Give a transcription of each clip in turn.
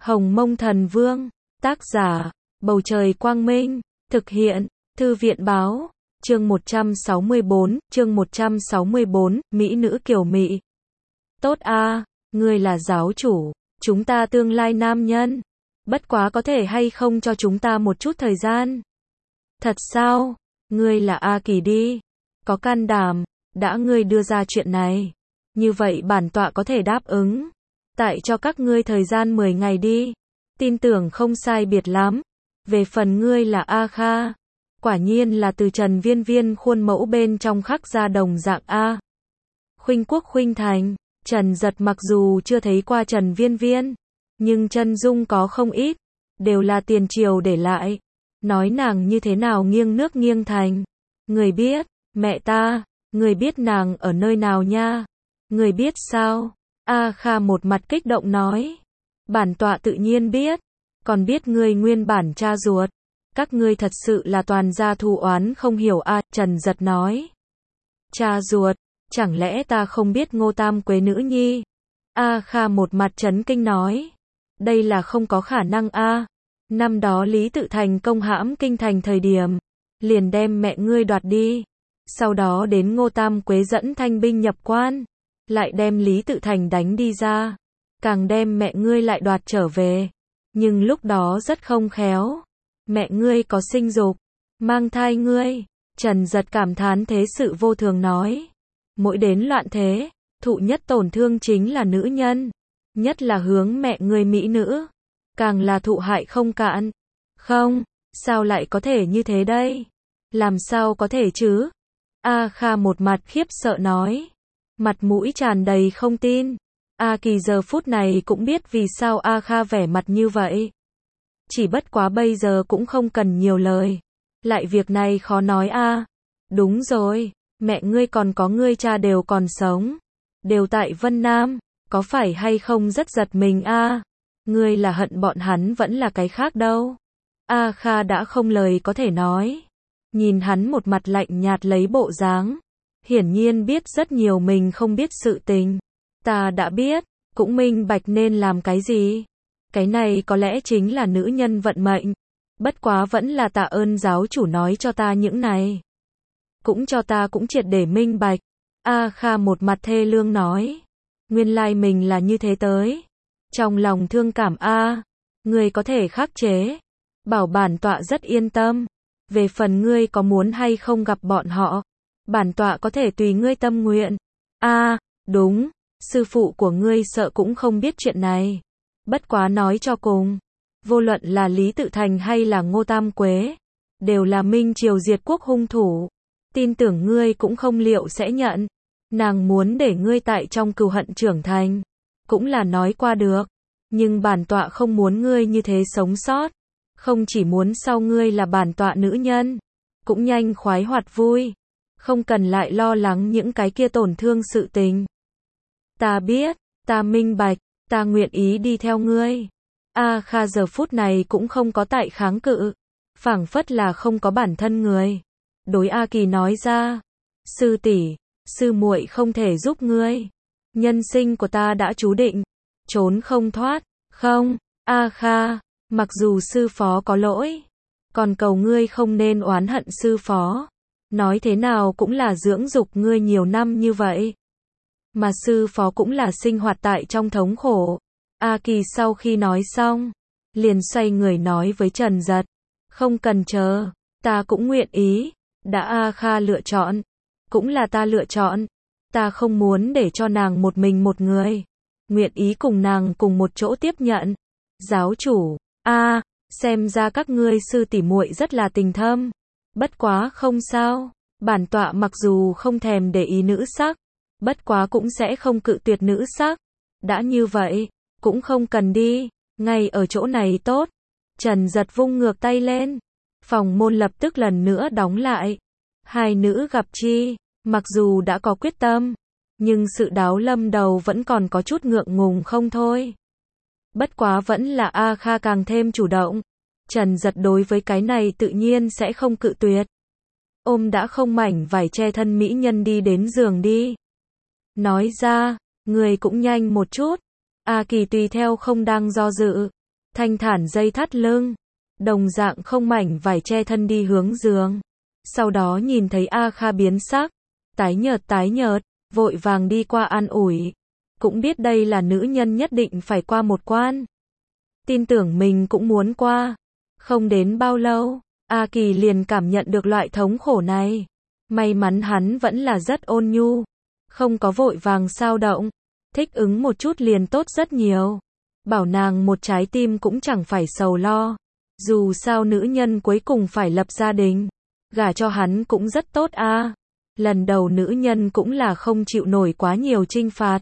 Hồng Mông Thần Vương, tác giả, Bầu Trời Quang Minh, thực hiện, Thư viện Báo, chương 164, Mỹ nữ kiều mị. Tốt a, ngươi là giáo chủ, chúng ta tương lai nam nhân. Bất quá có thể hay không cho chúng ta một chút thời gian? Thật sao? Ngươi là A Kỳ đi. Có can đảm, đã ngươi đưa ra chuyện này. Như vậy bản tọa có thể đáp ứng. Tại cho các ngươi thời gian 10 ngày đi. Tin tưởng không sai biệt lắm. Về phần ngươi là A Kha. Quả nhiên là từ Trần Viên Viên khuôn mẫu bên trong khắc ra đồng dạng A. Khuynh Quốc Khuynh Thành. Trần Giật mặc dù chưa thấy qua Trần Viên Viên, nhưng chân dung có không ít, đều là tiền triều để lại. Nói nàng như thế nào nghiêng nước nghiêng thành. Người biết, mẹ ta, người biết nàng ở nơi nào nha? Người biết sao? A Kha một mặt kích động nói. Bản tọa tự nhiên biết, còn biết ngươi nguyên bản cha ruột. Các ngươi thật sự là toàn gia thù oán không hiểu a. Trần Giật nói. Cha ruột, chẳng lẽ ta không biết Ngô Tam Quế nữ nhi? A Kha một mặt chấn kinh nói. Đây là không có khả năng a. Năm đó Lý Tự Thành công hãm kinh thành thời điểm, liền đem mẹ ngươi đoạt đi. Sau đó đến Ngô Tam Quế dẫn thanh binh nhập quan, lại đem Lý Tự Thành đánh đi ra, càng đem mẹ ngươi lại đoạt trở về. Nhưng lúc đó rất không khéo, mẹ ngươi có sinh dục, mang thai ngươi. Trần Giật cảm thán thế sự vô thường nói. Mỗi đến loạn thế, thụ nhất tổn thương chính là nữ nhân, nhất là hướng mẹ ngươi mỹ nữ, càng là thụ hại không cạn. Không, sao lại có thể như thế đây? Làm sao có thể chứ? A Kha một mặt khiếp sợ nói, mặt mũi tràn đầy không tin. A Kỳ giờ phút này cũng biết vì sao A Kha vẻ mặt như vậy. Chỉ bất quá bây giờ cũng không cần nhiều lời. Lại việc này khó nói a. Đúng rồi, mẹ ngươi còn có ngươi cha đều còn sống, đều tại Vân Nam, có phải hay không rất giật mình a? Ngươi là hận bọn hắn vẫn là cái khác đâu? A Kha đã không lời có thể nói. Nhìn hắn một mặt lạnh nhạt lấy bộ dáng, hiển nhiên biết rất nhiều mình không biết sự tình. Ta đã biết, cũng minh bạch nên làm cái gì. Cái này có lẽ chính là nữ nhân vận mệnh. Bất quá vẫn là tạ ơn giáo chủ nói cho ta những này. Cũng cho ta cũng triệt để minh bạch. A Kha một mặt thê lương nói. Nguyên lai mình là như thế tới. Trong lòng thương cảm a. Ngươi có thể khắc chế. Bảo bản tọa rất yên tâm. Về phần ngươi có muốn hay không gặp bọn họ, bản tọa có thể tùy ngươi tâm nguyện. A, đúng, sư phụ của ngươi sợ cũng không biết chuyện này. Bất quá nói cho cùng, vô luận là Lý Tự Thành hay là Ngô Tam Quế, đều là Minh Triều diệt quốc hung thủ. Tin tưởng ngươi cũng không liệu sẽ nhận. Nàng muốn để ngươi tại trong cừu hận trưởng thành, cũng là nói qua được. Nhưng bản tọa không muốn ngươi như thế sống sót. Không chỉ muốn sau ngươi là bản tọa nữ nhân, cũng nhanh khoái hoạt vui. Không cần lại lo lắng những cái kia tổn thương sự tình. Ta biết, ta minh bạch, ta nguyện ý đi theo ngươi. A Kha giờ phút này cũng không có tại kháng cự, phảng phất là không có bản thân người. Đối A Kỳ nói ra, sư tỷ, sư muội không thể giúp ngươi. Nhân sinh của ta đã chú định, trốn không thoát. Không, A Kha, mặc dù sư phó có lỗi, còn cầu ngươi không nên oán hận sư phó. Nói thế nào cũng là dưỡng dục ngươi nhiều năm như vậy. Mà sư phó cũng là sinh hoạt tại trong thống khổ. A Kỳ sau khi nói xong, liền xoay người nói với Trần Giật. Không cần chờ, ta cũng nguyện ý. Đã A Kha lựa chọn, cũng là ta lựa chọn. Ta không muốn để cho nàng một mình một người. Nguyện ý cùng nàng cùng một chỗ tiếp nhận. Giáo chủ, xem ra các ngươi sư tỷ muội rất là tình thâm. Bất quá không sao, bản tọa mặc dù không thèm để ý nữ sắc, bất quá cũng sẽ không cự tuyệt nữ sắc. Đã như vậy, cũng không cần đi, ngay ở chỗ này tốt. Trần Giật vung ngược tay lên, phòng môn lập tức lần nữa đóng lại. Hai nữ gặp chi, mặc dù đã có quyết tâm, nhưng sự đáo lâm đầu vẫn còn có chút ngượng ngùng không thôi. Bất quá vẫn là A Kha càng thêm chủ động. Trần Giật đối với cái này tự nhiên sẽ không cự tuyệt. Ôm đã không mảnh vải che thân mỹ nhân đi đến giường đi. Nói ra, người cũng nhanh một chút. A Kỳ tùy theo không đang do dự. thanh thản dây thắt lưng, đồng dạng không mảnh vải che thân đi hướng giường. Sau đó nhìn thấy A Kha biến sắc, tái nhợt, vội vàng đi qua an ủi. Cũng biết đây là nữ nhân nhất định phải qua một quan. Tin tưởng mình cũng muốn qua. Không đến bao lâu, A Kỳ liền cảm nhận được loại thống khổ này. May mắn hắn vẫn là rất ôn nhu, không có vội vàng xao động, thích ứng một chút liền tốt rất nhiều. Bảo nàng một trái tim cũng chẳng phải sầu lo. Dù sao nữ nhân cuối cùng phải lập gia đình, gả cho hắn cũng rất tốt a. Lần đầu nữ nhân cũng là không chịu nổi quá nhiều trinh phạt.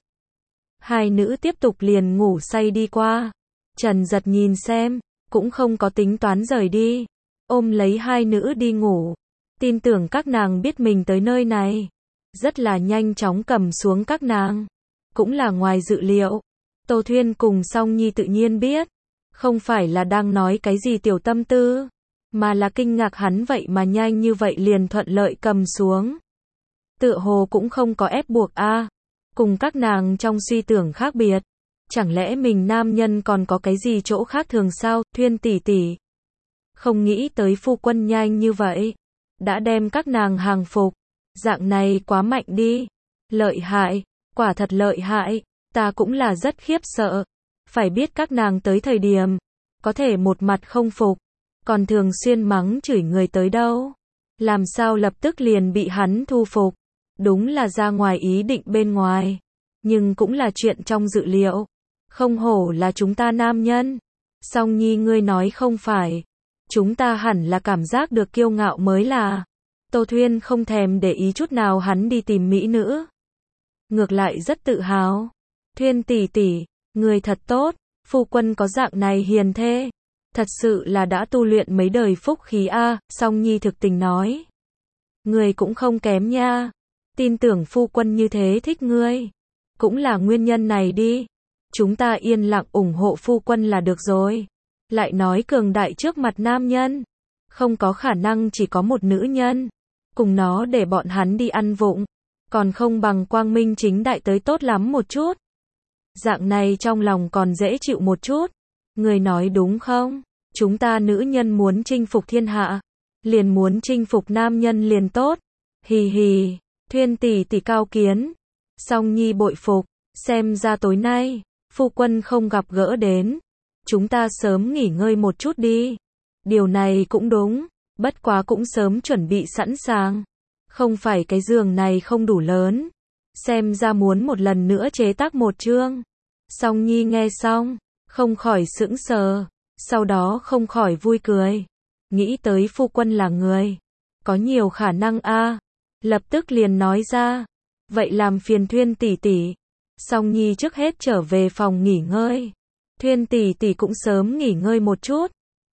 Hai nữ tiếp tục liền ngủ say đi qua. Trần Giật nhìn xem, cũng không có tính toán rời đi, ôm lấy hai nữ đi ngủ. Tin tưởng các nàng biết mình tới nơi này, rất là nhanh chóng cầm xuống các nàng. Cũng là ngoài dự liệu, Tô Thuyên cùng Song Nhi tự nhiên biết, không phải là đang nói cái gì tiểu tâm tư, mà là kinh ngạc hắn vậy mà nhanh như vậy liền thuận lợi cầm xuống. Tựa hồ cũng không có ép buộc a, cùng các nàng trong suy tưởng khác biệt. Chẳng lẽ mình nam nhân còn có cái gì chỗ khác thường sao? Thuyên tỷ tỷ, không nghĩ tới phu quân nhanh như vậy, đã đem các nàng hàng phục. Dạng này quá mạnh đi. Lợi hại, quả thật lợi hại, ta cũng là rất khiếp sợ. Phải biết các nàng tới thời điểm, có thể một mặt không phục, còn thường xuyên mắng chửi người tới đâu. Làm sao lập tức liền bị hắn thu phục? Đúng là ra ngoài ý định bên ngoài, nhưng cũng là chuyện trong dự liệu. Không hổ là chúng ta nam nhân. Song Nhi ngươi nói không phải, chúng ta hẳn là cảm giác được kiêu ngạo mới là. Tô Thuyên không thèm để ý chút nào hắn đi tìm mỹ nữ, ngược lại rất tự hào. Thuyên tỷ tỷ, người thật tốt, phu quân có dạng này hiền thê, thật sự là đã tu luyện mấy đời phúc khí a. Song Nhi thực tình nói, người cũng không kém nha, tin tưởng phu quân như thế thích ngươi, cũng là nguyên nhân này đi. Chúng ta yên lặng ủng hộ phu quân là được rồi. Lại nói cường đại trước mặt nam nhân, không có khả năng chỉ có một nữ nhân, cùng nó để bọn hắn đi ăn vụng, còn không bằng quang minh chính đại tới tốt lắm một chút. Dạng này trong lòng còn dễ chịu một chút. Người nói đúng không? Chúng ta nữ nhân muốn chinh phục thiên hạ, liền muốn chinh phục nam nhân liền tốt. Hì hì, Thuyên tỷ tỷ cao kiến. Song Nhi bội phục, xem ra tối nay phu quân không gặp gỡ đến, chúng ta sớm nghỉ ngơi một chút đi. Điều này cũng đúng, bất quá cũng sớm chuẩn bị sẵn sàng. Không phải cái giường này không đủ lớn, xem ra muốn một lần nữa chế tác một chương. Song Nhi nghe xong, không khỏi sững sờ, sau đó không khỏi vui cười. Nghĩ tới phu quân là người có nhiều khả năng a, lập tức liền nói ra, vậy làm phiền Thuyên tỷ tỷ. Song Nhi trước hết trở về phòng nghỉ ngơi. Thuyên tỷ tỷ cũng sớm nghỉ ngơi một chút.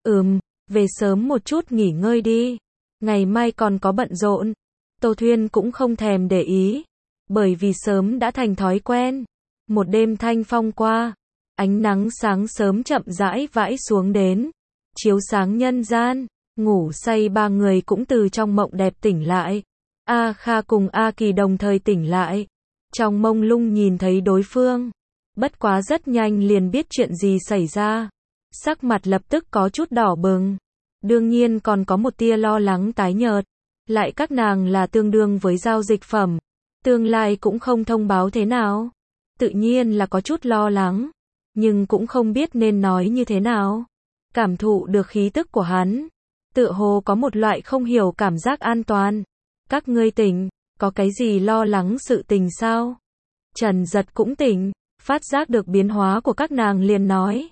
Về sớm một chút nghỉ ngơi đi. Ngày mai còn có bận rộn. Tô Thuyên cũng không thèm để ý, bởi vì sớm đã thành thói quen. Một đêm thanh phong qua, ánh nắng sáng sớm chậm rãi vãi xuống đến, chiếu sáng nhân gian. Ngủ say ba người cũng từ trong mộng đẹp tỉnh lại. A Kha cùng A Kỳ đồng thời tỉnh lại. Trong mông lung nhìn thấy đối phương, bất quá rất nhanh liền biết chuyện gì xảy ra. Sắc mặt lập tức có chút đỏ bừng, đương nhiên còn có một tia lo lắng tái nhợt. Lại các nàng là tương đương với giao dịch phẩm, tương lai cũng không thông báo thế nào, tự nhiên là có chút lo lắng, nhưng cũng không biết nên nói như thế nào. Cảm thụ được khí tức của hắn, tựa hồ có một loại không hiểu cảm giác an toàn. Các ngươi tỉnh, có cái gì lo lắng sự tình sao? Trần Giật cũng tỉnh, phát giác được biến hóa của các nàng liền nói.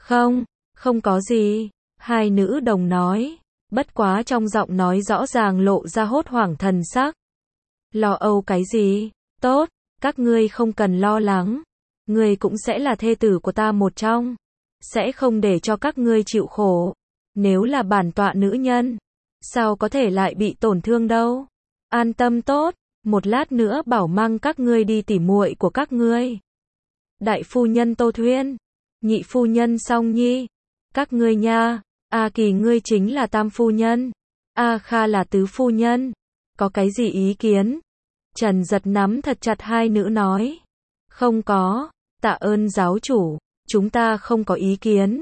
Không có gì. Hai nữ đồng nói, bất quá trong giọng nói rõ ràng lộ ra hốt hoảng thần sắc. Lo âu cái gì? Tốt, các ngươi không cần lo lắng. Ngươi cũng sẽ là thê tử của ta một trong. Sẽ không để cho các ngươi chịu khổ. Nếu là bản tọa nữ nhân, sao có thể lại bị tổn thương đâu? An tâm tốt, một lát nữa bảo mang các ngươi đi tỉ muội của các ngươi. Đại phu nhân Tô Thuyên, nhị phu nhân Song Nhi, các ngươi nha. A Kỳ ngươi chính là tam phu nhân, A Kha là tứ phu nhân, có cái gì ý kiến? Trần Giật nắm thật chặt hai nữ nói. Không có, tạ ơn giáo chủ, chúng ta không có ý kiến.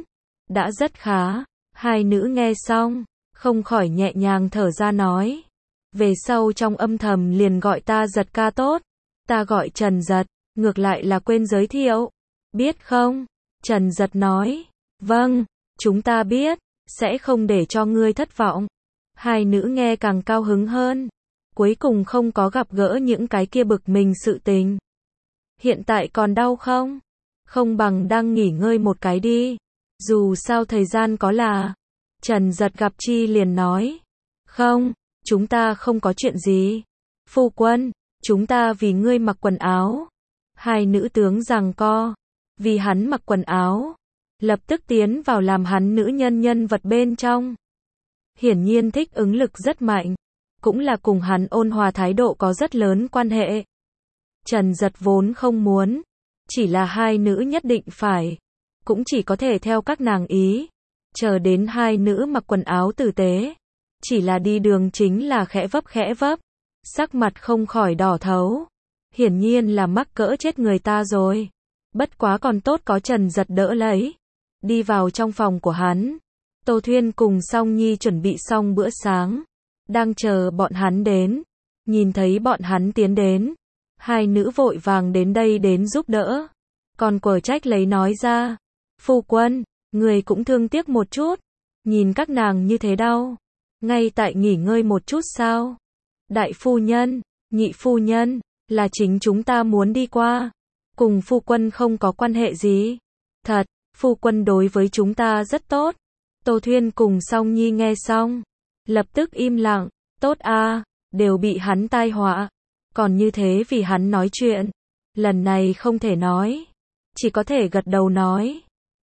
đã rất khá. Hai nữ nghe xong, không khỏi nhẹ nhàng thở ra nói. Về sau trong âm thầm liền gọi ta Giật ca tốt. Ta gọi Trần Giật, ngược lại là quên giới thiệu. Biết không? Trần Giật nói. Vâng, chúng ta biết, sẽ không để cho ngươi thất vọng. Hai nữ nghe càng cao hứng hơn. Cuối cùng không có gặp gỡ những cái kia bực mình sự tình. Hiện tại còn đau không? Không bằng đang nghỉ ngơi một cái đi. Dù sao thời gian có là. Trần Giật gặp chi liền nói. Không, chúng ta không có chuyện gì. Phu quân, chúng ta vì ngươi mặc quần áo. Hai nữ tướng giằng co. Vì hắn mặc quần áo. Lập tức tiến vào làm hắn nữ nhân vật bên trong. Hiển nhiên thích ứng lực rất mạnh. Cũng là cùng hắn ôn hòa thái độ có rất lớn quan hệ. Trần Giật vốn không muốn. Chỉ là hai nữ nhất định phải. Cũng chỉ có thể theo các nàng ý. Chờ đến hai nữ mặc quần áo tử tế. Chỉ là đi đường chính là khẽ vấp. Sắc mặt không khỏi đỏ thấu. Hiển nhiên là mắc cỡ chết người ta rồi. Bất quá còn tốt có Trần Giật đỡ lấy. Đi vào trong phòng của hắn. Tô Thuyên cùng Song Nhi chuẩn bị xong bữa sáng. Đang chờ bọn hắn đến. Nhìn thấy bọn hắn tiến đến. Hai nữ vội vàng đến đây đến giúp đỡ. Còn quở trách lấy nói ra. Phu quân, người cũng thương tiếc một chút. Nhìn các nàng như thế đau. Ngay tại nghỉ ngơi một chút sao? Đại phu nhân, nhị phu nhân, là chính chúng ta muốn đi qua. Cùng phu quân không có quan hệ gì. Thật, phu quân đối với chúng ta rất tốt. Tô Thuyên cùng Song Nhi nghe xong. Lập tức im lặng. Tốt a, đều bị hắn tai họa. Còn như thế vì hắn nói chuyện. Lần này không thể nói. Chỉ có thể gật đầu nói.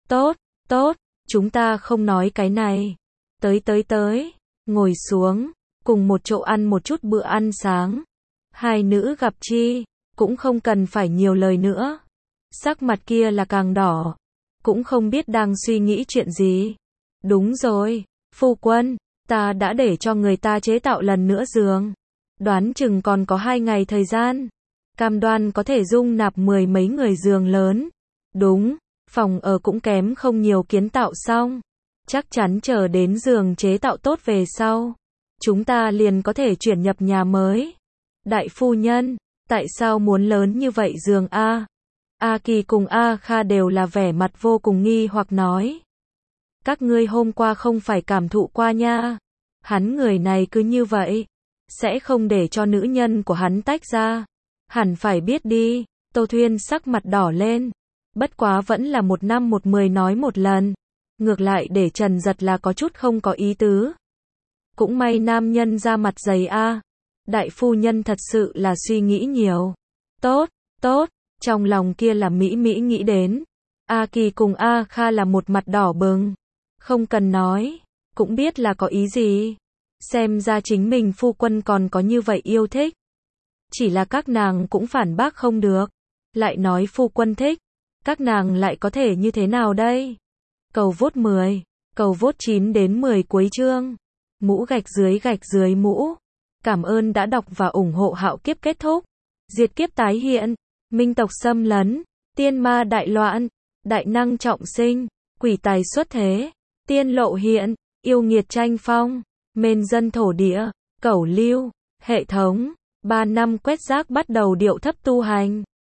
Tốt, chúng ta không nói cái này. Tới. Ngồi xuống. Cùng một chỗ ăn một chút bữa ăn sáng. Hai nữ gặp chi. Cũng không cần phải nhiều lời nữa. Sắc mặt kia là càng đỏ. Cũng không biết đang suy nghĩ chuyện gì. Đúng rồi, phu quân. Ta đã để cho người ta chế tạo lần nữa giường. Đoán chừng còn có 2 ngày thời gian. Cam đoan có thể dung nạp 10 mấy người giường lớn. Đúng, phòng ở cũng kém không nhiều kiến tạo xong. Chắc chắn chờ đến giường chế tạo tốt về sau. Chúng ta liền có thể chuyển nhập nhà mới. Đại phu nhân, tại sao muốn lớn như vậy giường a? A Kỳ cùng A Kha đều là vẻ mặt vô cùng nghi hoặc nói. Các ngươi hôm qua không phải cảm thụ qua nha. Hắn người này cứ như vậy. Sẽ không để cho nữ nhân của hắn tách ra. Hẳn phải biết đi. Tô Thuyên sắc mặt đỏ lên. Bất quá vẫn là 1 năm 1 10 nói một lần. Ngược lại để Trần Giật là có chút không có ý tứ. Cũng may nam nhân ra mặt dày a. Đại phu nhân thật sự là suy nghĩ nhiều. Tốt. Trong lòng kia là mỹ nghĩ đến. A Kỳ cùng A Kha là một mặt đỏ bừng. Không cần nói. Cũng biết là có ý gì. Xem ra chính mình phu quân còn có như vậy yêu thích. Chỉ là các nàng cũng phản bác không được. Lại nói phu quân thích. Các nàng lại có thể như thế nào đây? Cầu vote 10. Cầu vote 9 đến 10 cuối chương. Mũ gạch dưới mũ. Cảm ơn đã đọc và ủng hộ Hạo Kiếp kết thúc. Diệt kiếp tái hiện. Minh tộc xâm lấn. Tiên ma đại loạn. Đại năng trọng sinh. Quỷ tài xuất thế. Tiên lộ hiện. Yêu nghiệt tranh phong. Mên dân thổ địa. Cẩu lưu. Hệ thống. 3 năm quét rác bắt đầu điệu thấp tu hành.